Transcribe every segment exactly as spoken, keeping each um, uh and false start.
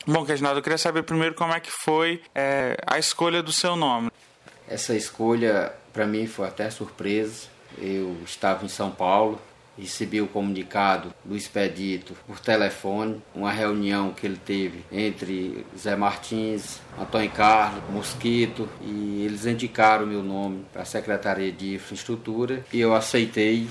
Bom, Reginaldo, eu queria saber primeiro como é que foi é, a escolha do seu nome. Essa escolha, para mim, foi até surpresa. Eu estava em São Paulo, recebi o comunicado do Expedito por telefone, uma reunião que ele teve entre Zé Martins, Antônio Carlos, Mosquito, e eles indicaram o meu nome para a Secretaria de Infraestrutura e eu aceitei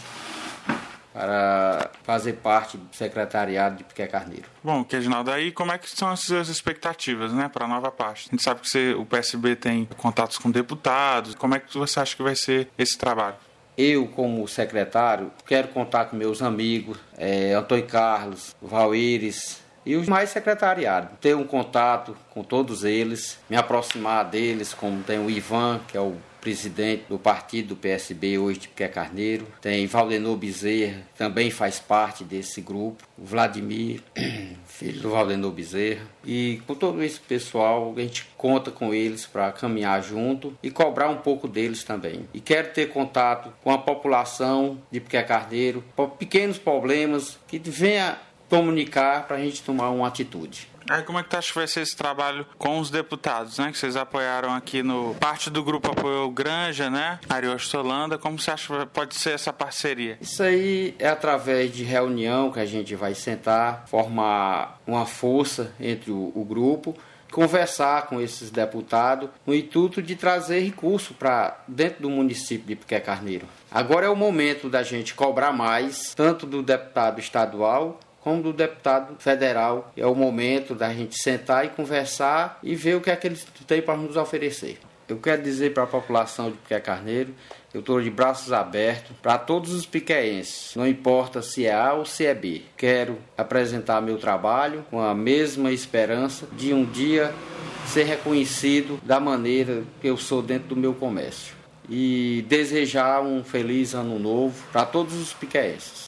para fazer parte do secretariado de Piquet Carneiro. Bom, Reginaldo, aí como é que são as suas expectativas, né, para a nova pasta? A gente sabe que você, o P S B tem contatos com deputados. Como é que você acha que vai ser esse trabalho? Eu, como secretário, quero contar com meus amigos, é, Antônio Carlos, Valíris e os mais secretariados. Ter um contato com todos eles, me aproximar deles, como tem o Ivan, que é o presidente do partido do P S B hoje de Piquet Carneiro. Tem Valdenor Bezerra, que também faz parte desse grupo. O Vladimir, filho do Valdenor Bezerra. E com todo esse pessoal, a gente conta com eles para caminhar junto e cobrar um pouco deles também. E quero ter contato com a população de Piquet Carneiro, por pequenos problemas que venha comunicar para a gente tomar uma atitude. Aí como é que tu acha que vai ser esse trabalho com os deputados, né? Que vocês apoiaram aqui no... Parte do grupo apoiou Granja, né? Ariosto Holanda. Como você acha que pode ser essa parceria? Isso aí é através de reunião que a gente vai sentar, formar uma força entre o, o grupo, conversar com esses deputados no intuito de trazer recurso para dentro do município de Piquet Carneiro. Agora é o momento da gente cobrar mais, tanto do deputado estadual como do deputado federal. É o momento da gente sentar e conversar e ver o que é que eles têm para nos oferecer. Eu quero dizer para a população de Piquet Carneiro, eu estou de braços abertos para todos os piqueenses, não importa se é A ou se é B. Quero apresentar meu trabalho com a mesma esperança de um dia ser reconhecido da maneira que eu sou dentro do meu comércio. E desejar um feliz ano novo para todos os piqueenses.